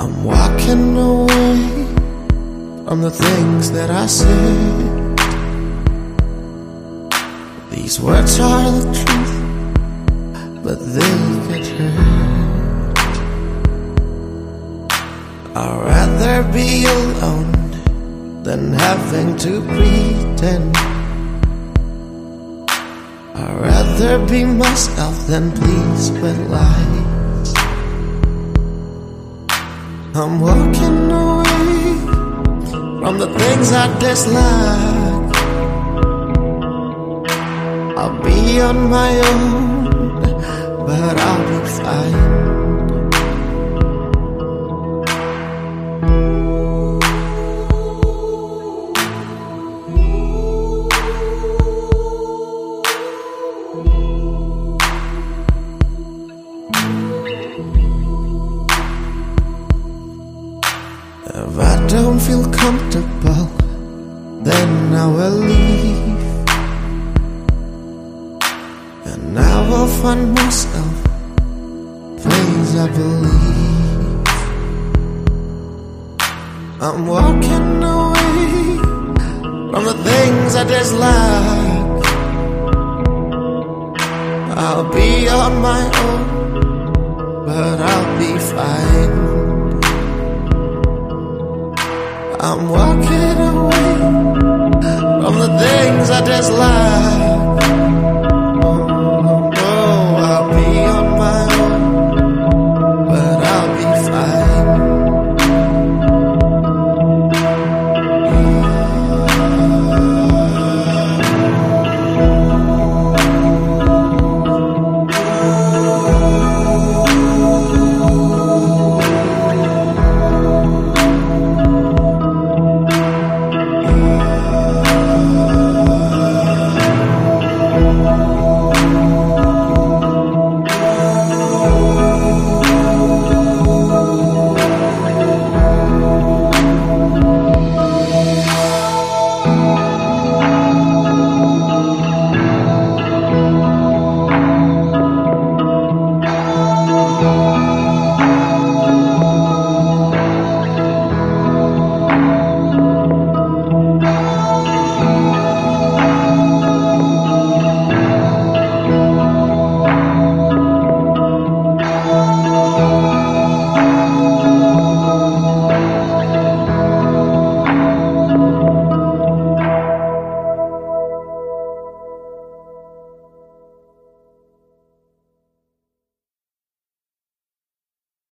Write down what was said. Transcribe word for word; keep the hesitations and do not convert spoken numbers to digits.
I'm walking away from the things that I said. These words are the truth, but they could hurt. I'd rather be alone than having to pretend. I'd rather be myself than pleased with lies. I'm walking away from the things I dislike. I'll be on my own, but I'll be fine. If I don't feel comfortable, then I will leave, and I will find myself a place I believe. I'm walking away from the things I dislike. I'll be on my own, but I'll be fine. I'm walking away from the things I dislike.